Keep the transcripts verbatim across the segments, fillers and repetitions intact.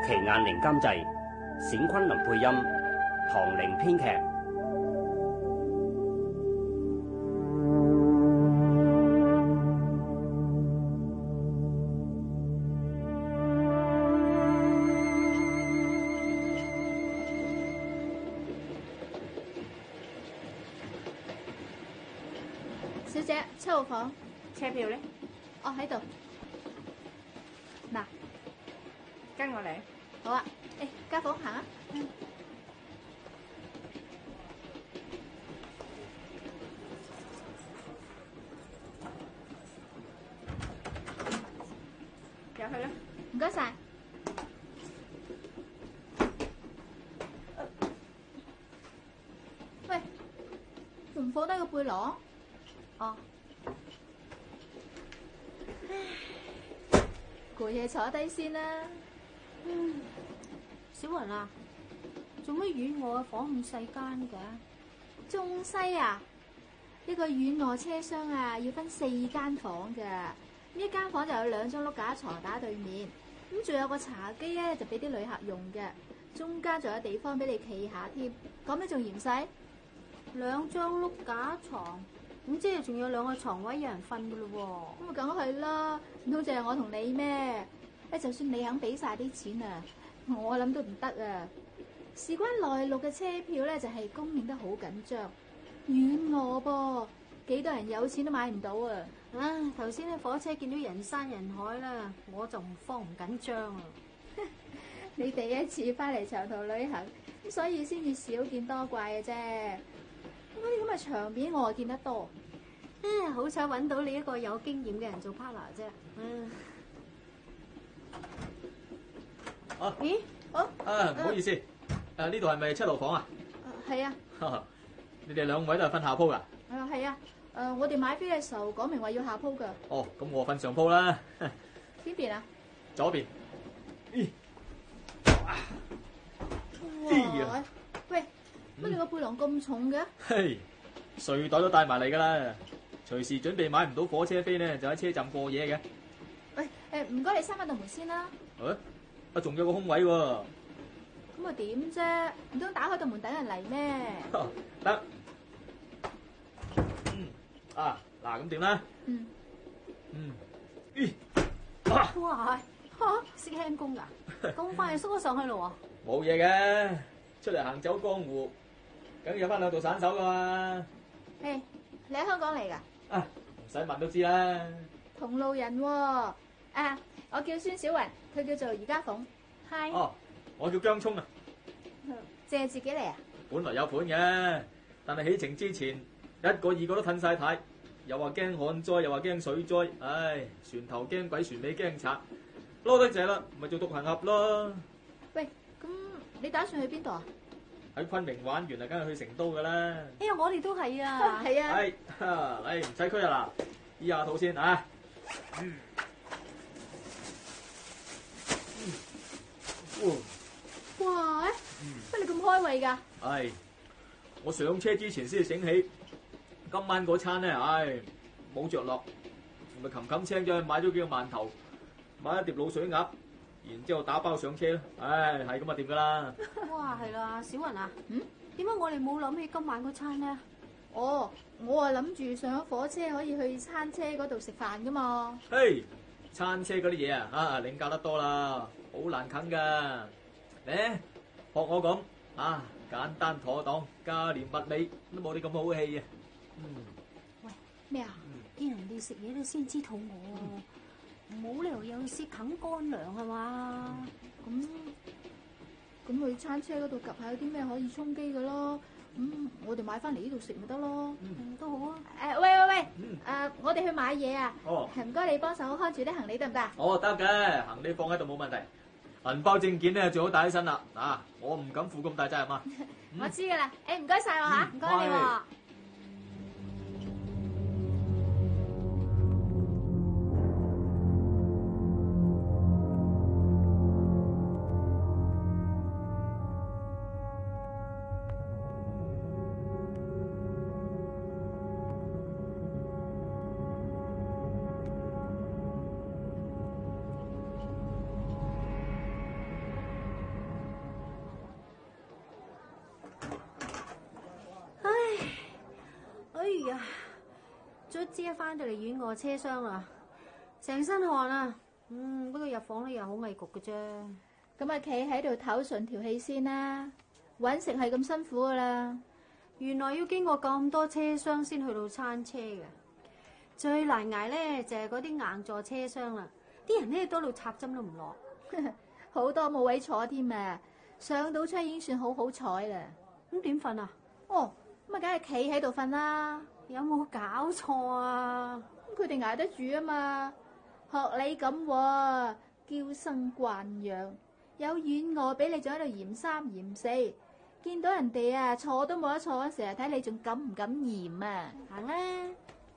奇雁翎監製，冼昆林配音，唐玲編劇。 小姐，七號房車票咧？ 哦，喺度。嗱， 跟我嚟。 好啊。誒，家房行啊。嗯。 入去啦。 唔該晒。喂，仲唔放低個背囊？哦。攰嘢坐低先啦。 嗯，小雲啊，做乜遠臥嘅房咁細間嘅？ 中西啊，呢個遠臥車廂啊，要分四間房嘅。呢一間房就有兩張碌架床打對面，咁仲有個茶几咧，就俾啲旅客用嘅。中間仲有地方俾你企下添，講咩仲嫌細？ 兩張碌架床，咁即係仲有兩個床位有人瞓噶咯喎。咁咪梗係啦，唔通淨係我同你咩？誒，就算你肯俾晒啲錢啊，我諗都唔得啊！事關內陸嘅車票咧，就係供應得好緊張，遠臥噃，幾多人有錢都買唔到啊！ 啊，頭先喺火車見到人山人海啦，我就唔慌唔緊張啊！ 你第一次翻嚟長途旅行，咁所以先至少見多怪嘅啫。咁啲咁嘅場面我係見得多。 啊，好彩揾到你一個有經驗嘅人做 partner 啫。嗯。 啊， 咦？好啊，唔好意思，誒呢度係咪七號房啊？ 係啊。 你哋兩位都係瞓下鋪㗎？ 啊，係啊。誒，我哋買飛嘅時候講明話要下鋪㗎。 哦，咁我瞓上鋪啦。 邊邊啊？ 左邊。咦？ 哇！喂，乜你個背囊咁重嘅？ 嘿，睡袋都帶埋嚟㗎啦，隨時準備買唔到火車飛咧，就喺車站過夜嘅。 喂，誒唔該你閂翻道門先啦。 誒？啊，仲有個空位喎。 咁啊點啫？唔通打開道門等人嚟咩？ 得。嗯。啊，嗱咁點咧？ 嗯。 嗯。咦？ 啊！哇！嚇，識輕功㗎？咁快就縮咗上去咯喎！冇嘢嘅，出嚟行走江湖，梗有翻兩度散手㗎嘛。 誒，你喺香港嚟㗎？ 啊，唔使問都知啦。 同路人喎。啊！我叫孫小雲，佢叫做余家鳳。係。 哦，我叫姜聰啊。 借自己嚟啊？ 本來有盤嘅，但係起程之前一個二個都褪晒軚，又話驚旱災，又話驚水災，唉，船頭驚鬼，船尾驚賊，撈得滯啦，咪做獨行俠咯。 喂，咁你打算去邊度啊？ 喺昆明玩完啊，梗係去成都噶啦。 哎呀，我哋都係啊。 係啊。 係，嚟唔使拘啊嗱，醫下肚先啊。嗯。 哇！乜你咁開胃㗎？ 係，我上車之前先醒起，今晚嗰餐咧，唉，冇着落，咪冚冚青咗去買咗幾個饅頭，買一碟滷水鴨，然之後打包上車咯。唉，係咁啊，掂㗎啦。 哇，係啦，小雲啊，嗯，點解我哋冇諗起今晚嗰餐咧？ 哦，我啊諗住上咗火車可以去餐車嗰度食飯㗎嘛。 嘿，餐車嗰啲嘢啊，啊，領教得多啦，好難啃㗎。嚟，學我咁啊，簡單妥當，價廉物美，都冇你咁好氣啊！嗯。 喂， 咩啊？ 見人哋食嘢都先知肚餓，冇理由有時啃乾糧係嘛？ 咁咁去餐車嗰度及下有啲咩可以充飢嘅咯？咁我哋買翻嚟呢度食咪得咯？ 嗯，都好啊。 誒，喂喂喂，誒，我哋去買嘢啊！ 哦， 唔該你幫手看住啲行李得唔得？ 哦，得嘅，行李放喺度冇問題。銀包證件咧最好帶起身啦，啊！我唔敢負咁大責任啊。 我知噶啦，誒唔該晒我嚇，唔該你喎。 呀，卒之翻到嚟遠臥車廂啦，成身汗啊！嗯，不過入房咧又好翳焗嘅啫。 咁啊，企喺度唞順條氣先啦。搵食係咁辛苦噶啦， 原來要經過咁多車廂先去到餐車嘅。最難捱咧就係嗰啲硬座車廂啦，啲人咧多到插針都唔落， 好多冇位坐添啊！上到車已經算好好彩啦。 咁點瞓啊？ 哦，咁啊，梗係企喺度瞓啦。 有冇搞錯啊？ 咁佢哋捱得住啊嘛。學你咁喎，嬌生慣養，有軟臥俾你，仲喺度嫌三嫌四。見到人哋啊坐都冇得坐嗰時，睇你仲敢唔敢嫌啊？行啦。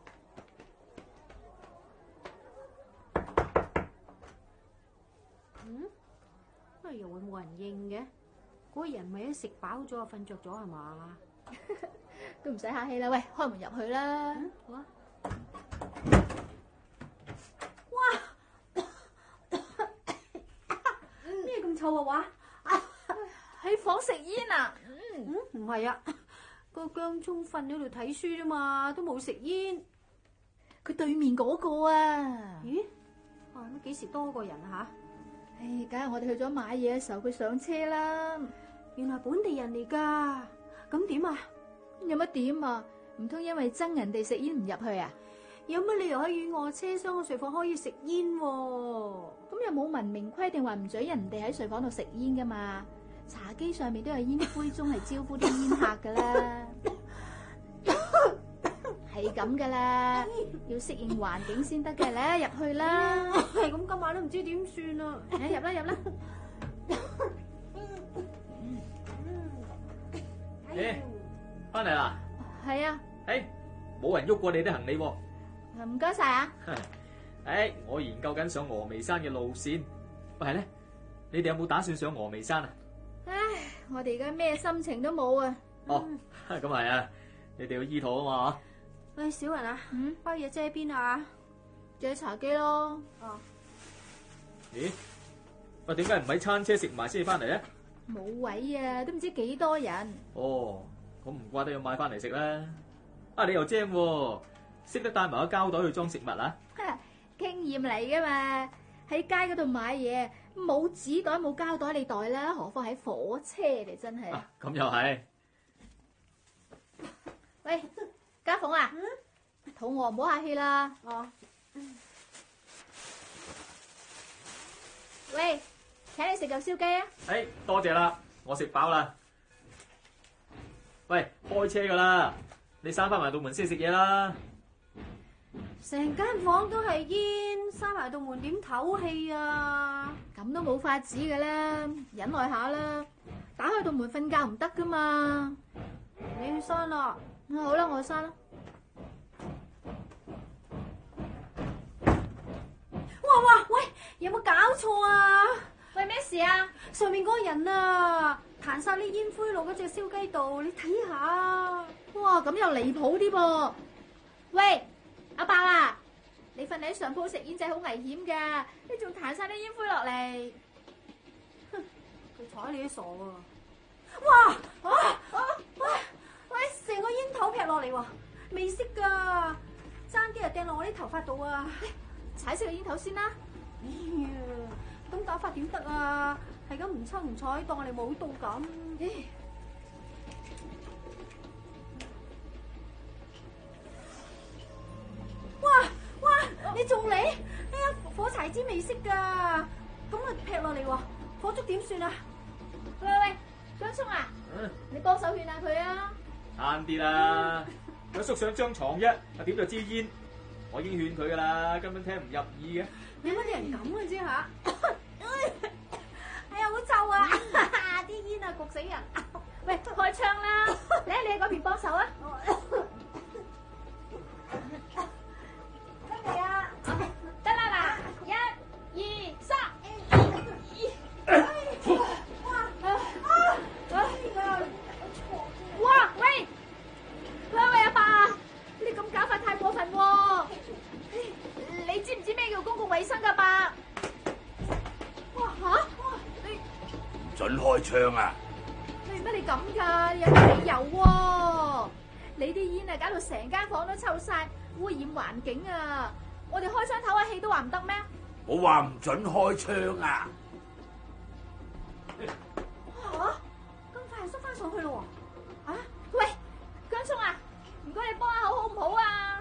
嗯？乜又會冇人應嘅？嗰個人咪都食飽咗啊，瞓着咗係嘛？ 都唔使客氣啦，喂，開門入去啦。 嗯，好啊。哇！咩咁臭啊？話喺房食煙啊？ 嗯，唔係啊，個姜葱瞓喺度睇書啫嘛，都冇食煙。 佢對面嗰個啊？ 咦？啊，咁幾時多個人啊？吓？ 唉，梗係我哋去咗買嘢嘅時候，佢上車啦。 原來本地人嚟噶，咁點啊？ 有乜點啊？唔通因為憎人哋食煙唔入去啊？ 有乜理由喺遠臥車廂嘅睡房可以食煙？ 咁又冇文明規定話唔准人哋喺睡房度食煙噶嘛？茶几上面都有煙杯盅係招呼啲煙客噶啦，係咁噶啦，要適應環境先得嘅咧，入去啦。 係咁，今晚都唔知點算啊！ 入啦入啦。 誒，翻嚟啦？ 係啊。 誒，冇人喐過你啲行李喎。 唔該晒啊。 誒，我研究緊上峨眉山嘅路線。喂，係咧，你哋有冇打算上峨眉山啊？ 唉，我哋而家咩心情都冇啊。 哦，咁係啊，你哋要醫肚啊嘛。 喂，小雲啊， 嗯， 包嘢遮邊啊？ 就喺茶几咯。 哦。 咦？喂，點解唔喺餐車食埋先至翻嚟咧？ 冇位啊，都唔知幾多人。 哦，咁唔怪得要買翻嚟食啦。啊，你又精喎，識得帶埋個膠袋去裝食物啊？ 經驗嚟噶嘛，喺街嗰度買嘢冇紙袋冇膠袋你袋啦，何況喺火車嚟真係。 啊，咁又係。 喂，家鳳啊，嗯、肚餓唔好客氣啦。 哦。 喂，請你食嚿燒雞啊！ 誒，多謝啦，我食飽啦。喂，開車噶啦，你閂翻埋道門先食嘢啦。 成間房都係煙，閂埋道門點唞氣啊？ 咁都冇法子噶啦，忍耐下啦。打開道門瞓覺唔得噶嘛。 你去閂啦。 好啦，我閂啦。 哇哇，喂，有冇搞錯啊？ 喂，咩事啊？ 上面嗰個人啊，彈晒啲煙灰落嗰隻燒雞度，你睇下。 哇，咁又離譜啲噃。喂，阿伯啊，你瞓喺上鋪食煙仔好危險噶，你仲彈晒啲煙灰落嚟。 哼，佢睬你都傻喎。哇！啊啊喂喂，成個煙頭劈落嚟喎，未熄噶，爭啲又掟落我啲頭髮度啊！ 踩熄個煙頭先啦。 哎呀，咁打法點得啊？係咁唔抽唔睬，當我哋冇到咁。哇哇，你仲嚟？哎呀，火柴枝未熄噶，咁啊劈落嚟喎，火燭點算啊？ 喂喂，姜葱啊， 嗯， 你幫手勸下佢啊。 慳啲啦，佢縮上張床啫，啊點就支煙？我已經勸佢噶啦，根本聽唔入耳嘅。 有乜啲人咁嘅啫吓？哎呀，好臭啊！啲煙啊，焗死人！ 喂，開窗啦！嚟，你喺嗰邊幫手啊！ 得未啊？ 得啦嗱，一、二、三。哇！喂，喂喂，阿伯，你咁搞法太過分喎！你知唔知咩叫公共衛生噶，伯？哇吓！哇你唔准開槍啊！ 你乜你咁噶？有理由喎！ 你啲煙啊，搞到成間房都臭晒，污染環境啊！我哋開窗唞下氣都話唔得咩？ 我話唔准開窗啊！ 吓，咁快就縮翻上去咯喎！啊， 喂，姜叔啊，唔該你幫下好好唔好啊？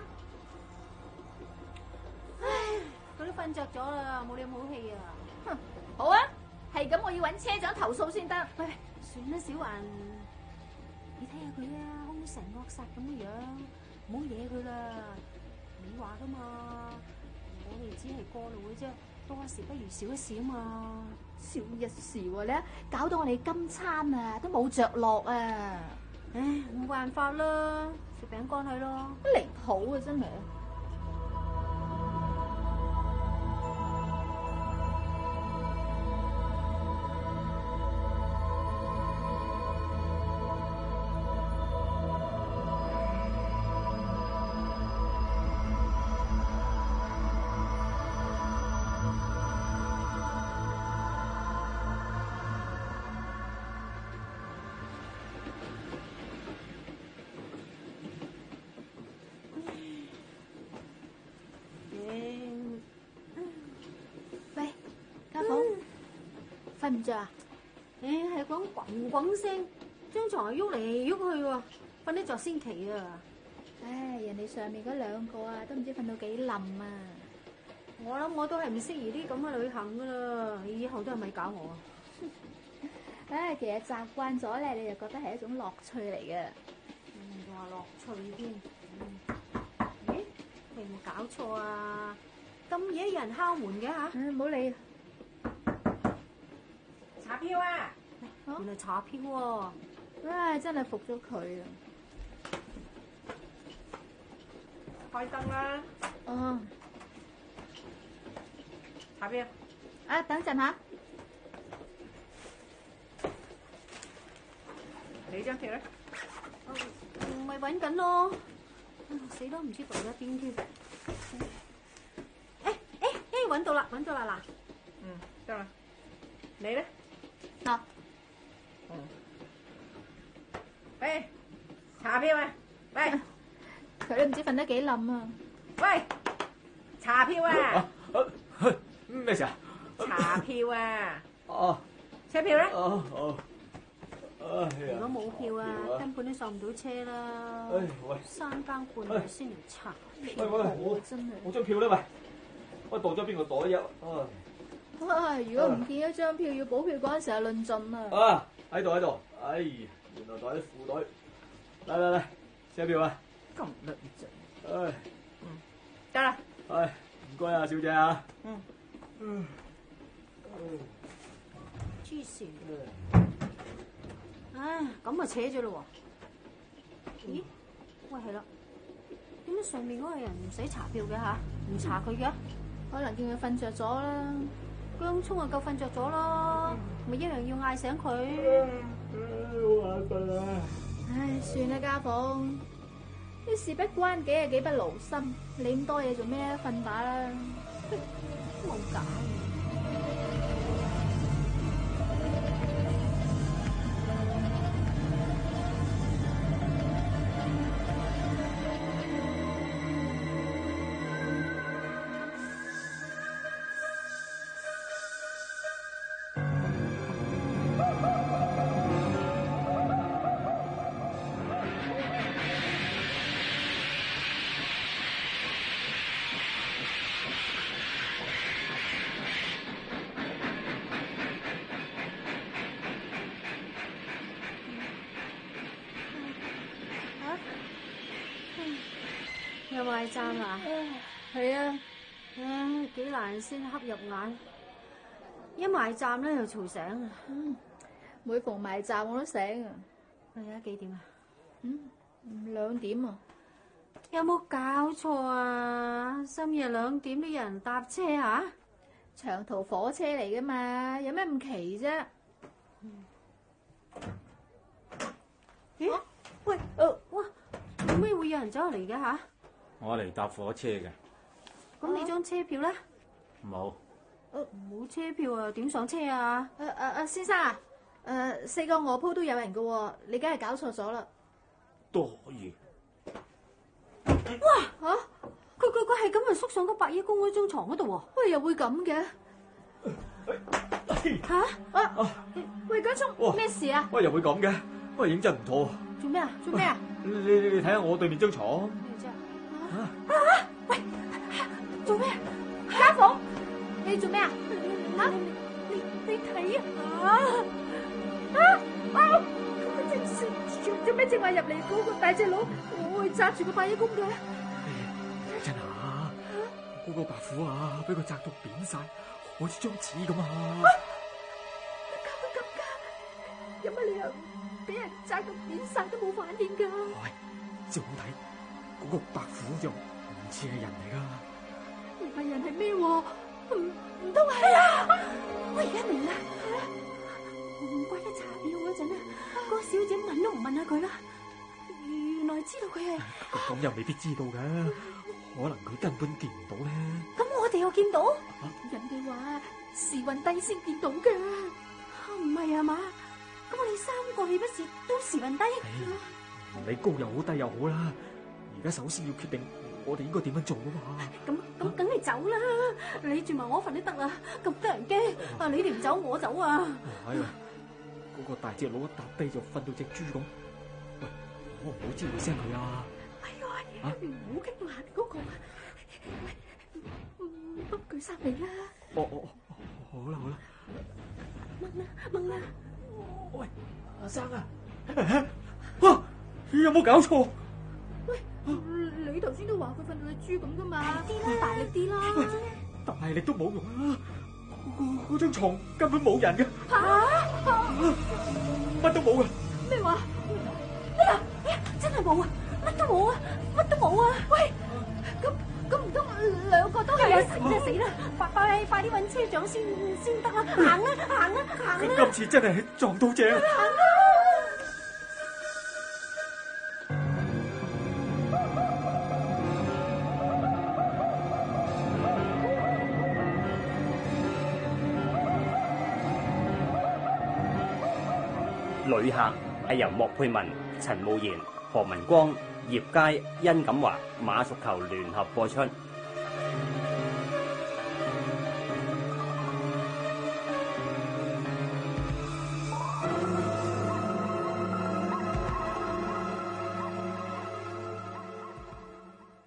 唉，佢都瞓着咗啦，冇你咁好氣啊！ 哼，好啊，係咁，我要揾車長投訴先得。 喂，算啦，小雲，你睇下佢啊，凶神惡煞咁嘅樣，唔好惹佢啦。你話噶嘛，我哋只係過路嘅啫，多一事不如少一事啊嘛。 少一事喎，你搞到我哋今餐啊都冇着落啊！ 唉，冇辦法啦，食餅乾去咯。 離譜啊，真係。瞓唔着啊？ 誒，係講滾滾聲，張床又喐嚟喐去喎，瞓得着先奇啊！ 唉，人哋上面嗰兩個啊，都唔知瞓到幾冧啊！ 我諗我都係唔適宜啲咁嘅旅行噶啦，以後都係咪搞我啊？ 唉，其實習慣咗咧，你就覺得係一種樂趣嚟嘅。 嗯，話樂趣添。咦？你有冇搞錯啊？咁夜有人敲門嘅吓？ 唉，唔好理。 查票啊！ 原來查票喎！ 唉，真係服咗佢啊！ 開燈啦！ 哦， 查票。 啊，等陣吓。 你張票咧？ 唔係揾緊咯，死都唔知讀咗邊添。誒誒誒，揾到啦，揾到啦嗱。 嗯，得啦。你咧？ 嗱， 嗯。喂，查票啊！喂， 佢都唔知瞓得幾冧啊！ 喂，查票啊！ 咩事啊？ 查票啊！ 哦， 車票咧？ 哦哦。 如果冇票啊，根本都上唔到車啦。 唉，喂， 三更半夜先嚟查喂票， 喂，我真係。 我張票咧，喂，我袋咗邊個袋啫？啊！ 唉，如果唔見咗張票，要補票嗰陣時係論盡啊！ 啊，喺度喺度，哎，原來袋喺褲袋。嚟嚟嚟，車票啊！ 咁論盡。 唉， 嗯，得啦。 唉，唔該啊，小姐啊。 嗯。 嗯。 黐線。唉，咁啊扯咗咯喎！咦？喂，係啦，點解上面嗰個人唔使查票嘅吓？唔查佢嘅？ 可能見佢瞓着咗啦。 姜葱啊夠瞓着咗咯，咪一樣要嗌醒佢。 好眼瞓啊！ 唉，算啦，家鳳，啲事不關己啊，幾不勞心。你咁多嘢做咩？瞓吧啦。 冇假。有賣站啊？ 係啊， 唉，幾難先瞌入眼，一賣站咧又嘈醒啊！ 嗯，每逢埋站我都醒啊。 係啊，幾點啊？ 嗯，兩點啊。 有冇搞錯啊？深夜兩點都有人搭車啊？ 長途火車嚟噶嘛，有咩咁奇啫？ 咦？啊、喂，呃，哇，點解會有人走入嚟嘅吓？ 我嚟搭火車嘅。 咁你張車票咧？ 冇。 誒，冇車票啊？點上車啊？ 誒誒誒，先生啊，誒四個臥鋪都有人噶喎，你梗係搞錯咗啦。 都可以， 哇！佢佢佢係咁咪縮上個白衣公嗰張床嗰度喎。 喂，又會咁嘅？ 吓？ 啊！喂，家聰，咩事啊？ 喂，又會咁嘅？喂，認真唔妥。 做咩啊？做咩啊？ 你你你睇下我對面張床。 咩啫？啊！喂，做咩？ 家鳳，你做咩啊？ 吓？你你睇啊！啊啊！ 做做咩正話入嚟嗰個大隻佬會紮住個白衣公嘅？ 睇真啊！嗰個白虎啊，俾佢紮到扁晒，好似張紙咁啊！ 搞到咁噶？有乜理由俾人紮到扁晒都冇反應噶？ 喂，照好睇，嗰個白虎就唔似係人嚟噶。 唔係人係咩？唔唔通係啊？ 我而家明啦，唔怪得查票嗰陣啊，個小姐問都唔問下佢啦，原來知道佢係。 咁又未必知道嘅，可能佢根本見唔到咧。 咁我哋又見到？ 人哋話時運低先見到嘅， 唔係啊嘛？咁我哋三個豈不是都時運低？ 唔理高又好低又好啦，而家首先要決定我哋應該點樣做啊嘛。 咁咁梗係走啦，你住埋我份都得啦，咁得人驚啊！你哋唔走我走啊！ 係啊，嗰個大隻佬一搭低就瞓到隻豬咁。喂，我唔好招呼聲佢啊！ 哎呀，唔好驚話嗰個，幫佢殺你啦！ 哦哦，好啦好啦， 掹啦掹啦！ 喂，阿生啊，哇，有冇搞錯？ 喂，你頭先都話佢瞓到隻豬咁噶嘛？大力啲啦！ 喂，大力都冇用啦，嗰嗰張床根本冇人嘅。 吓？ 乜都冇啊！ 咩話？ 哎呀哎呀，真係冇啊！乜都冇啊！乜都冇啊！ 喂，咁咁唔通兩個都係係啊！死啦死啦！快快快啲搵車長先先得啦！行啦行啦行啦！ 今次真係撞到正。 旅客係由莫佩文、陳慕賢、何文光、葉佳、殷錦華、馬淑球聯合播出。